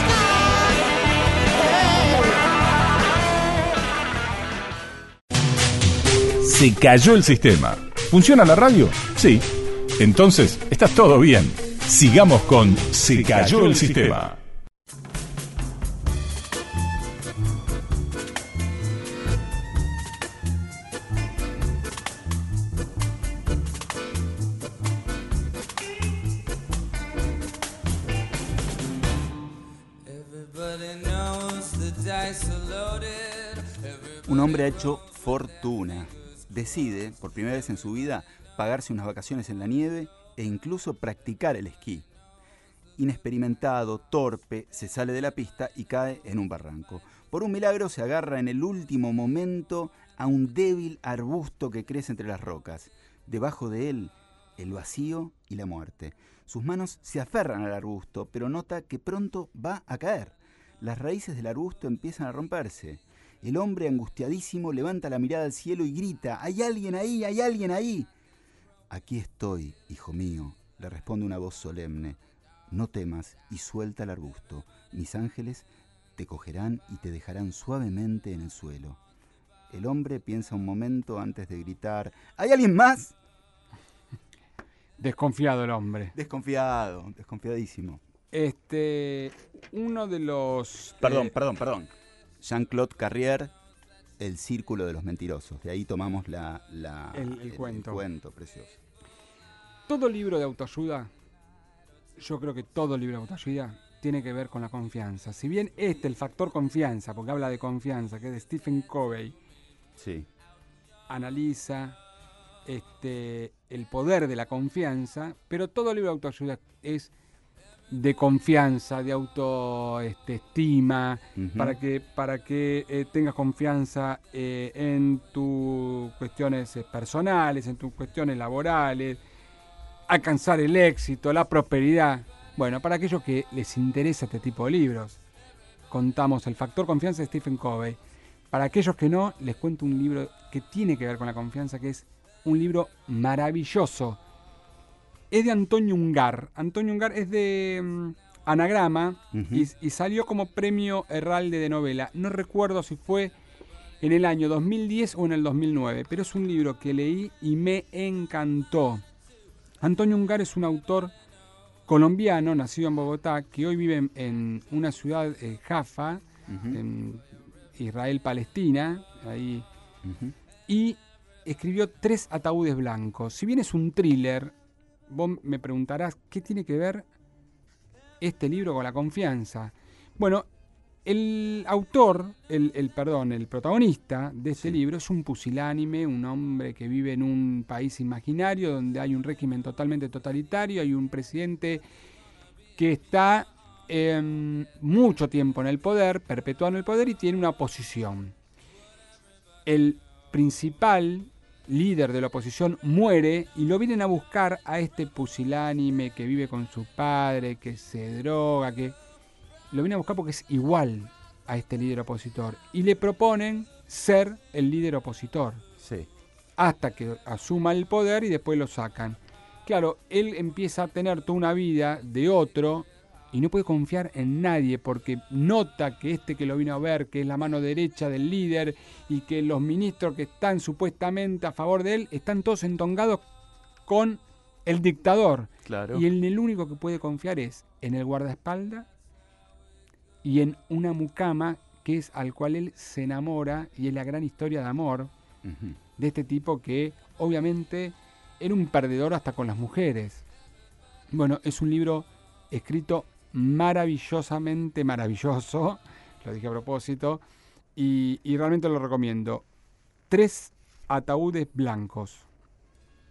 buscas. Se cayó el sistema. ¿Funciona la radio? Sí. Entonces, está todo bien. Sigamos con Se cayó el sistema. Un hombre ha hecho fortuna. Decide, por primera vez en su vida, pagarse unas vacaciones en la nieve e incluso practicar el esquí. Inexperimentado, torpe, se sale de la pista y cae en un barranco. Por un milagro se agarra en el último momento a un débil arbusto que crece entre las rocas. Debajo de él, el vacío y la muerte. Sus manos se aferran al arbusto, pero nota que pronto va a caer. Las raíces del arbusto empiezan a romperse. El hombre, angustiadísimo, levanta la mirada al cielo y grita: «¡Hay alguien ahí! ¡Hay alguien ahí!». «Aquí estoy, hijo mío», le responde una voz solemne. «No temas y suelta el arbusto. Mis ángeles te cogerán y te dejarán suavemente en el suelo». El hombre piensa un momento antes de gritar: «¿Hay alguien más?». Desconfiado el hombre. Desconfiado, desconfiadísimo. Este, uno de los... Perdón, eh, perdón, perdón. Jean-Claude Carrière, El círculo de los mentirosos. De ahí tomamos la, la, el, el, el cuento. El cuento precioso. Todo libro de autoayuda, yo creo que todo libro de autoayuda tiene que ver con la confianza. Si bien este, el factor confianza, porque habla de confianza, que es de Stephen Covey, sí, analiza este, el poder de la confianza, pero todo libro de autoayuda es de confianza, de autoestima, uh-huh. para que, para que eh, tengas confianza eh, en tus cuestiones eh, personales, en tus cuestiones laborales, alcanzar el éxito, la prosperidad. Bueno, para aquellos que les interesa este tipo de libros, contamos El factor confianza de Stephen Covey. Para aquellos que no, les cuento un libro que tiene que ver con la confianza, que es un libro maravilloso. Es de Antonio Ungar. Antonio Ungar es de um, Anagrama, uh-huh. y, y salió como premio Herralde de novela. No recuerdo si fue en el año dos mil diez o en el dos mil nueve, pero es un libro que leí y me encantó. Antonio Ungar es un autor colombiano, nacido en Bogotá, que hoy vive en, en una ciudad, eh, Jaffa, uh-huh. en Israel, Palestina, ahí, uh-huh. y escribió Tres ataúdes blancos. Si bien es un thriller, vos me preguntarás, ¿qué tiene que ver este libro con la confianza? Bueno, el autor, el, el perdón, el protagonista de este sí. libro es un pusilánime, un hombre que vive en un país imaginario donde hay un régimen totalmente totalitario, hay un presidente que está eh, mucho tiempo en el poder, perpetuando el poder, y tiene una oposición. El principal líder de la oposición muere y lo vienen a buscar a este pusilánime que vive con su padre, que se droga, que lo vienen a buscar porque es igual a este líder opositor y le proponen ser el líder opositor. Sí. Hasta que asuma el poder y después lo sacan. Claro, él empieza a tener toda una vida de otro y no puede confiar en nadie porque nota que este que lo vino a ver, que es la mano derecha del líder, y que los ministros que están supuestamente a favor de él están todos entongados con el dictador. Claro. Y en el único que puede confiar es en el guardaespaldas y en una mucama que es al cual él se enamora, y es la gran historia de amor uh-huh. de este tipo que obviamente era un perdedor hasta con las mujeres. Bueno, es un libro escrito maravillosamente maravilloso, lo dije a propósito, y, y realmente lo recomiendo. Tres ataúdes blancos.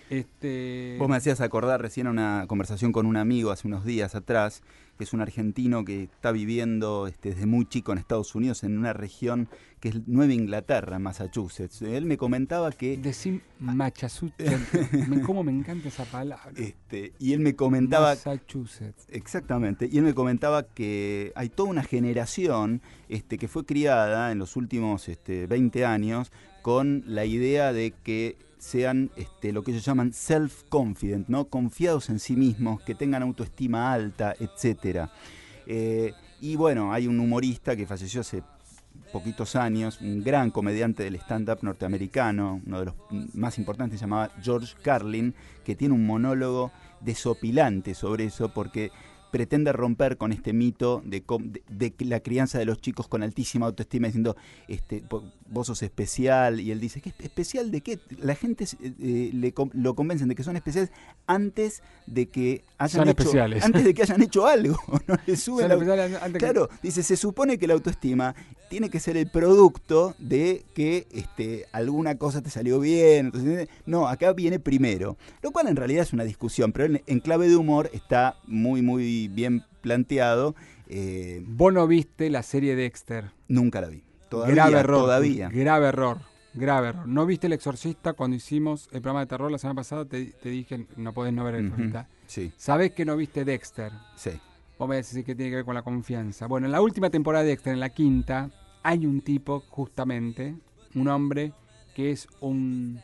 Este... Vos me hacías acordar recién a una conversación con un amigo hace unos días atrás, que es un argentino que está viviendo este, desde muy chico en Estados Unidos, en una región que es Nueva Inglaterra, Massachusetts. Él me comentaba que... Decir Massachusetts, cómo me encanta esa palabra. Este, y él me comentaba... Massachusetts. Exactamente, y él me comentaba que hay toda una generación este, que fue criada en los últimos este, veinte años con la idea de que sean este, lo que ellos llaman self-confident, ¿no? Confiados en sí mismos, que tengan autoestima alta, etcétera. Eh, y bueno, hay un humorista que falleció hace poquitos años, un gran comediante del stand-up norteamericano, uno de los más importantes, se llamaba George Carlin, que tiene un monólogo desopilante sobre eso, porque pretende romper con este mito de, de, de la crianza de los chicos con altísima autoestima, diciendo, este, vos sos especial, y él dice, ¿qué especial de qué? La gente eh, le, lo convencen de que son especiales antes de que hayan son hecho, especiales. antes de que hayan hecho algo, ¿no? Le suben son la, antes claro, que... dice, se supone que la autoestima tiene que ser el producto de que este, alguna cosa te salió bien, entonces, no, acá viene primero, lo cual en realidad es una discusión, pero en, en clave de humor está muy, muy bien planteado. Eh, ¿Vos no viste la serie Dexter? Nunca la vi. Todavía, grave error. Todavía. Grave error. Grave error. ¿No viste El Exorcista cuando hicimos el programa de terror la semana pasada? Te, te dije, no podés no ver El Exorcista. Uh-huh. Sí. ¿Sabés que no viste Dexter? Sí. Vos me decís que tiene que ver con la confianza. Bueno, en la última temporada de Dexter, en la quinta, hay un tipo, justamente, un hombre, que es un...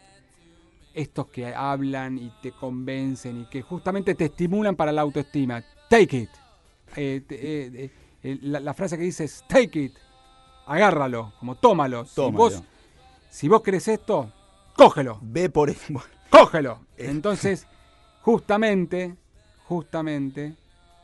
estos que hablan y te convencen y que justamente te estimulan para la autoestima. Take it. Eh, te, eh, eh, la, la frase que dice es take it. Agárralo, como tómalo. tómalo. Si vos, si vos querés esto, cógelo. Ve por eso. Cógelo. Entonces, justamente, justamente,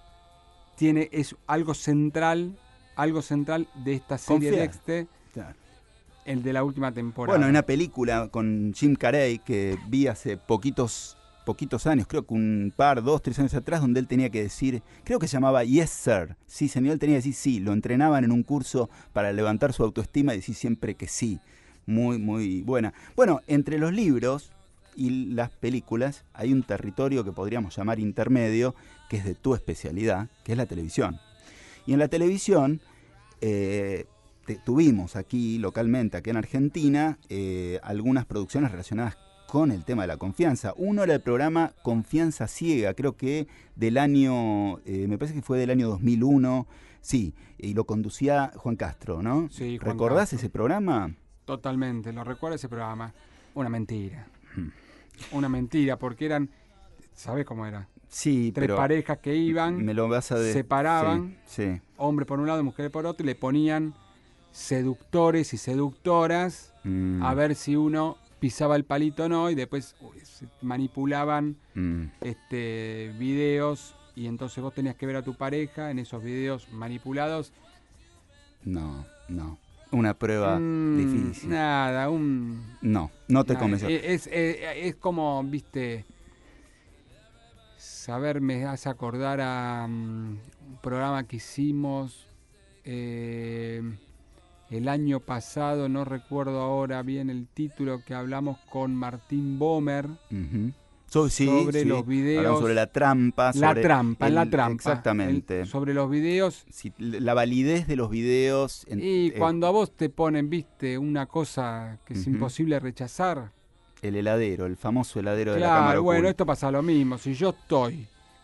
tiene, es algo central, algo central de esta serie Confía. Dexter. Claro. El de la última temporada. Bueno, hay una película con Jim Carrey que vi hace poquitos poquitos años, creo que un par, dos, tres años atrás, donde él tenía que decir, creo que se llamaba Yes Sir, sí señor, él tenía que decir sí, lo entrenaban en un curso para levantar su autoestima y decir siempre que sí, muy, muy buena. Bueno, entre los libros y las películas hay un territorio que podríamos llamar intermedio, que es de tu especialidad, que es la televisión. Y en la televisión eh, te, tuvimos aquí localmente, aquí en Argentina, eh, algunas producciones relacionadas con el tema de la confianza. Uno era el programa Confianza Ciega, creo que del año, eh, me parece que fue del año dos mil uno, sí, y lo conducía Juan Castro, ¿no? Sí, Juan ¿Recordás Castro. ese programa? Totalmente, lo recuerdo ese programa. Una mentira. Hmm. Una mentira, porque eran, ¿sabés cómo era? Sí, Tres pero parejas que iban, me lo vas a de... separaban, sí, sí. hombre por un lado, mujer por otro, y le ponían seductores y seductoras mm. a ver si uno pisaba el palito o no, y después uy, se manipulaban mm. este videos, y entonces vos tenías que ver a tu pareja en esos videos manipulados. No, no. Una prueba mm, difícil. Nada, un... No, no te nada, convenció. Es, es, es como, viste, saber, me hace acordar a um, un programa que hicimos eh, el año pasado, no recuerdo ahora bien el título, que hablamos con Martín Bomer. Uh-huh. So, sí, sobre sí. los videos. Hablamos sobre la trampa. La sobre trampa, el, la trampa. Exactamente. El, sobre los videos. Sí, la validez de los videos. En, y eh, cuando a vos te ponen, viste, una cosa que es uh-huh. imposible rechazar. El heladero, el famoso heladero claro, de la cámara bueno, oculta. Esto pasa lo mismo. Si yo estoy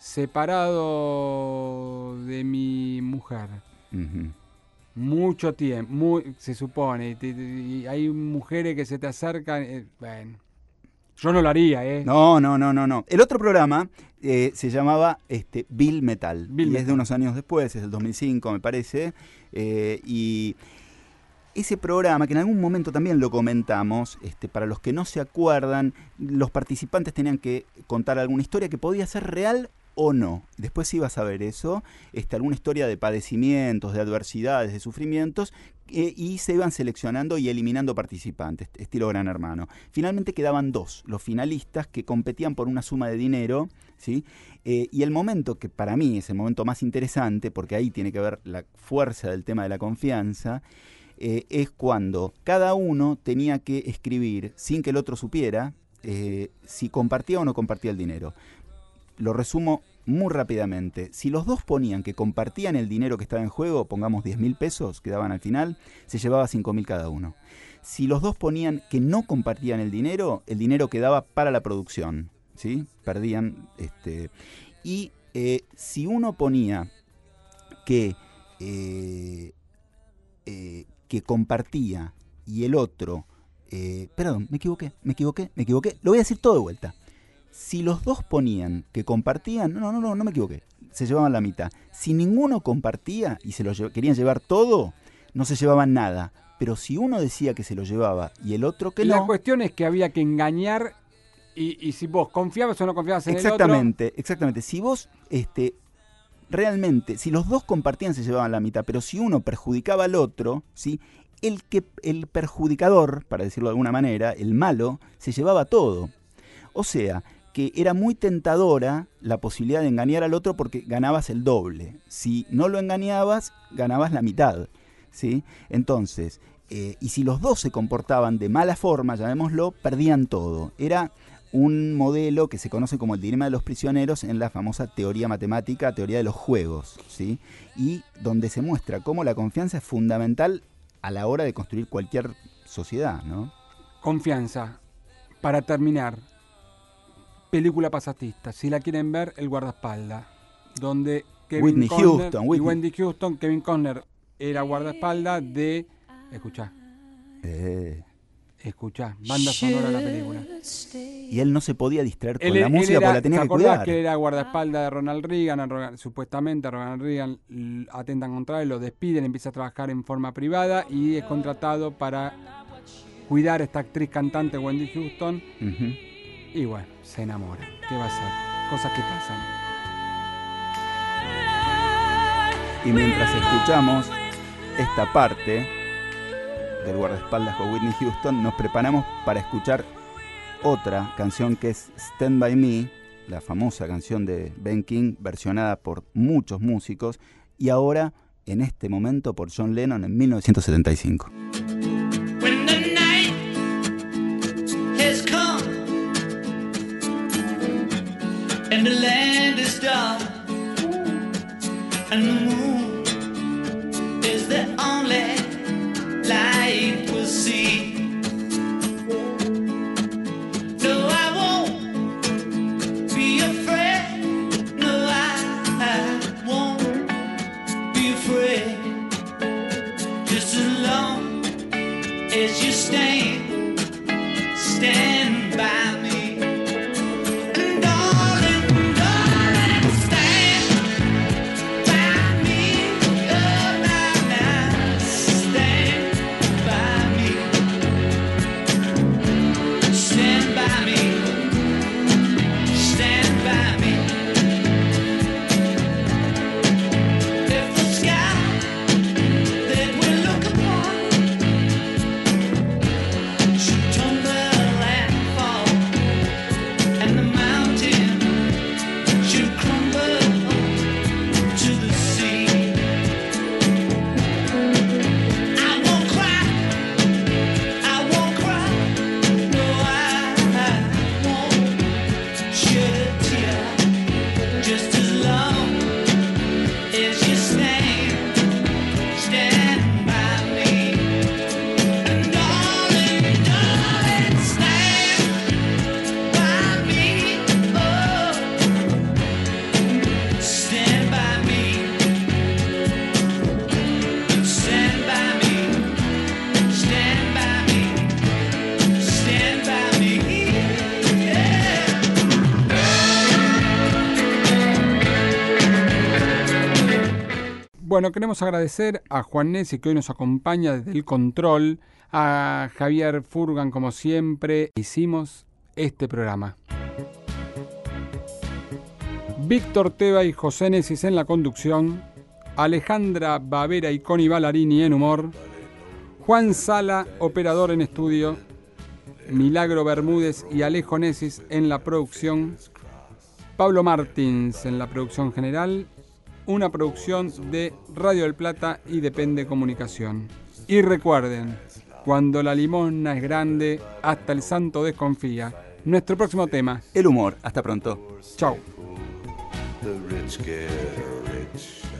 separado de mi mujer, uh-huh. mucho tiempo, muy, se supone, y, te, y hay mujeres que se te acercan, eh, bueno, yo no lo haría, ¿eh? No, no, no, no, no. El otro programa eh, se llamaba este, Bill Metal, Bill y Metal. Es de unos años después, es del dos mil cinco, me parece, eh, y ese programa, que en algún momento también lo comentamos, este, para los que no se acuerdan, los participantes tenían que contar alguna historia que podía ser real o no. Después ibas a ver eso, este, alguna historia de padecimientos, de adversidades, de sufrimientos, eh, y se iban seleccionando y eliminando participantes, estilo Gran Hermano. Finalmente quedaban dos, los finalistas, que competían por una suma de dinero, ¿sí? Eh, y el momento que para mí es el momento más interesante, porque ahí tiene que ver la fuerza del tema de la confianza, eh, es cuando cada uno tenía que escribir, sin que el otro supiera, eh, si compartía o no compartía el dinero. Lo resumo muy rápidamente. Si los dos ponían que compartían el dinero que estaba en juego, pongamos diez mil pesos que daban al final, se llevaba cinco mil cada uno. Si los dos ponían que no compartían el dinero, el dinero quedaba para la producción, ¿sí? Perdían. Este, y eh, si uno ponía que, eh, eh, que compartía y el otro... Eh, perdón, me equivoqué, me equivoqué, me equivoqué. Lo voy a decir todo de vuelta. Si los dos ponían que compartían, no, no, no, no me equivoqué, se llevaban la mitad. Si ninguno compartía y se lo lle- querían llevar todo, no se llevaban nada. Pero si uno decía que se lo llevaba y el otro que La no... cuestión es que había que engañar y, y si vos confiabas o no confiabas en Exactamente, el otro... exactamente. Si vos, este, realmente, si los dos compartían se llevaban la mitad, pero si uno perjudicaba al otro, ¿sí? El, que, el perjudicador, para decirlo de alguna manera, el malo, se llevaba todo. O sea, que era muy tentadora la posibilidad de engañar al otro porque ganabas el doble. Si no lo engañabas, ganabas la mitad, ¿sí? Entonces, eh, y si los dos se comportaban de mala forma, llamémoslo, perdían todo. Era un modelo que se conoce como el dilema de los prisioneros en la famosa teoría matemática, teoría de los juegos, ¿sí? Y donde se muestra cómo la confianza es fundamental a la hora de construir cualquier sociedad, ¿no? Confianza. Para terminar, película pasatista. Si la quieren ver, El guardaespaldas, donde Kevin Whitney Costner Houston, y Whitney. Wendy Houston, Kevin Costner era guardaespaldas de... Escuchá, Eh, escuchá, banda sonora de la película. y él no se podía distraer con Él, la él música era, porque la tenía ¿te que acordás cuidar. que era guardaespaldas de Ronald Reagan? A Ronald- supuestamente a Ronald Reagan l- atentan contra él, lo despiden, empieza a trabajar en forma privada y es contratado para cuidar a esta actriz cantante Wendy Houston. Ujú. Y bueno, se enamora. ¿Qué va a ser? Cosas que pasan. Y mientras escuchamos esta parte del guardaespaldas con Whitney Houston, nos preparamos para escuchar otra canción que es Stand By Me, la famosa canción de Ben King, versionada por muchos músicos, y ahora, en este momento, por John Lennon en mil novecientos setenta y cinco. When the night has come and the land is dark and the moon is the only light we'll see. No, I won't be afraid. No, I, I won't be afraid. Just as long as you stand, stand by me. And darling, darling, stand by me. Oh, now, now, stand by me. Stand by me. Stand by me. If the sky that we look upon should tumble and fall, and the mountain should crumble to the sea, I won't cry, I won't cry, no, I, I won't shed a tear, just as long as you stand, stand by me. And darling, darling, stand by me. Oh, stand by me. Stand by me. Stand by me. Stand by me. Yeah. Bueno, queremos agradecer a Juan Nessi, que hoy nos acompaña desde el control, a Javier Furgan, como siempre, hicimos este programa. Víctor Teba y José Nesis en la conducción, Alejandra Bavera y Connie Ballarini en humor, Juan Sala, operador en estudio, Milagro Bermúdez y Alejo Nesis en la producción, Pablo Martins en la producción general, una producción de Radio del Plata y Depende Comunicación. Y recuerden, cuando la limosna es grande, hasta el santo desconfía. Nuestro próximo tema. El humor. Hasta pronto. Chau. The rich get rich.